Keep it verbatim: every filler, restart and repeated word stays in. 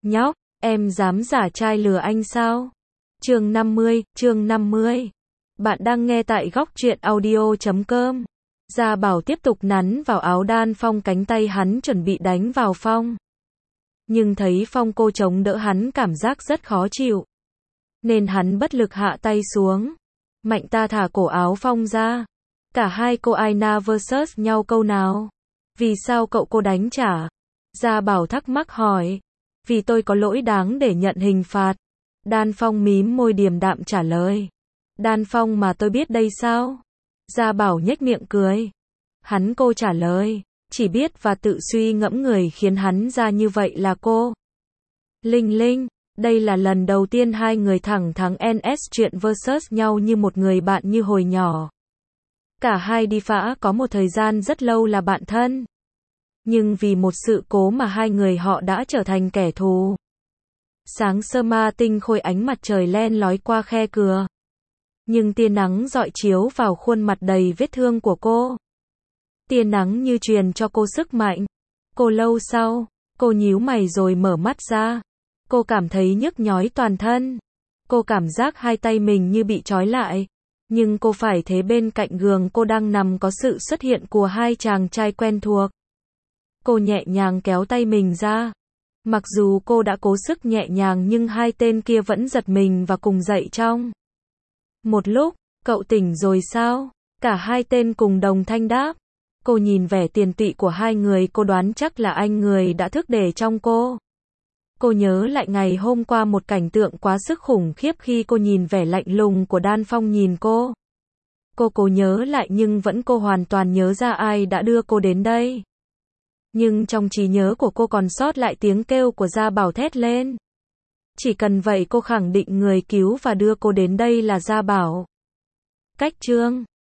Nhóc, em dám giả trai lừa anh sao? Chương năm mươi, chương năm mươi. Bạn đang nghe tại góc truyện audio chấm com. Gia Bảo tiếp tục nắn vào áo Đan Phong, cánh tay hắn chuẩn bị đánh vào Phong. Nhưng thấy Phong cô chống đỡ hắn, cảm giác rất khó chịu. Nên hắn bất lực hạ tay xuống. Mạnh ta thả cổ áo Phong ra. Cả hai cô Aina versus nhau câu nào. Vì sao cậu cô đánh trả? Gia Bảo thắc mắc hỏi. Vì tôi có lỗi đáng để nhận hình phạt. Đan Phong mím môi điềm đạm trả lời. Đan Phong mà tôi biết đây sao? Gia Bảo nhếch miệng cười. Hắn cô trả lời. Chỉ biết và tự suy ngẫm người khiến hắn ra như vậy là cô. Linh Linh, đây là lần đầu tiên hai người thẳng thắn en ét chuyện versus nhau như một người bạn như hồi nhỏ. Cả hai đi phã có một thời gian rất lâu là bạn thân. Nhưng vì một sự cố mà hai người họ đã trở thành kẻ thù. Sáng sơ ma tinh khôi, ánh mặt trời len lói qua khe cửa. Nhưng tia nắng rọi chiếu vào khuôn mặt đầy vết thương của cô. Tia nắng như truyền cho cô sức mạnh. Cô lâu sau, cô nhíu mày rồi mở mắt ra. Cô cảm thấy nhức nhói toàn thân. Cô cảm giác hai tay mình như bị trói lại. Nhưng cô phải thấy bên cạnh giường cô đang nằm có sự xuất hiện của hai chàng trai quen thuộc. Cô nhẹ nhàng kéo tay mình ra. Mặc dù cô đã cố sức nhẹ nhàng nhưng hai tên kia vẫn giật mình và cùng dậy trong. Một lúc, cậu tỉnh rồi sao? Cả hai tên cùng đồng thanh đáp. Cô nhìn vẻ tiền tụy của hai người, cô đoán chắc là anh người đã thức để trong cô. Cô nhớ lại ngày hôm qua một cảnh tượng quá sức khủng khiếp khi cô nhìn vẻ lạnh lùng của Đan Phong nhìn cô. Cô cố nhớ lại nhưng vẫn cô hoàn toàn nhớ ra ai đã đưa cô đến đây. Nhưng trong trí nhớ của cô còn sót lại tiếng kêu của Gia Bảo thét lên. Chỉ cần vậy cô khẳng định người cứu và đưa cô đến đây là Gia Bảo. Cách chương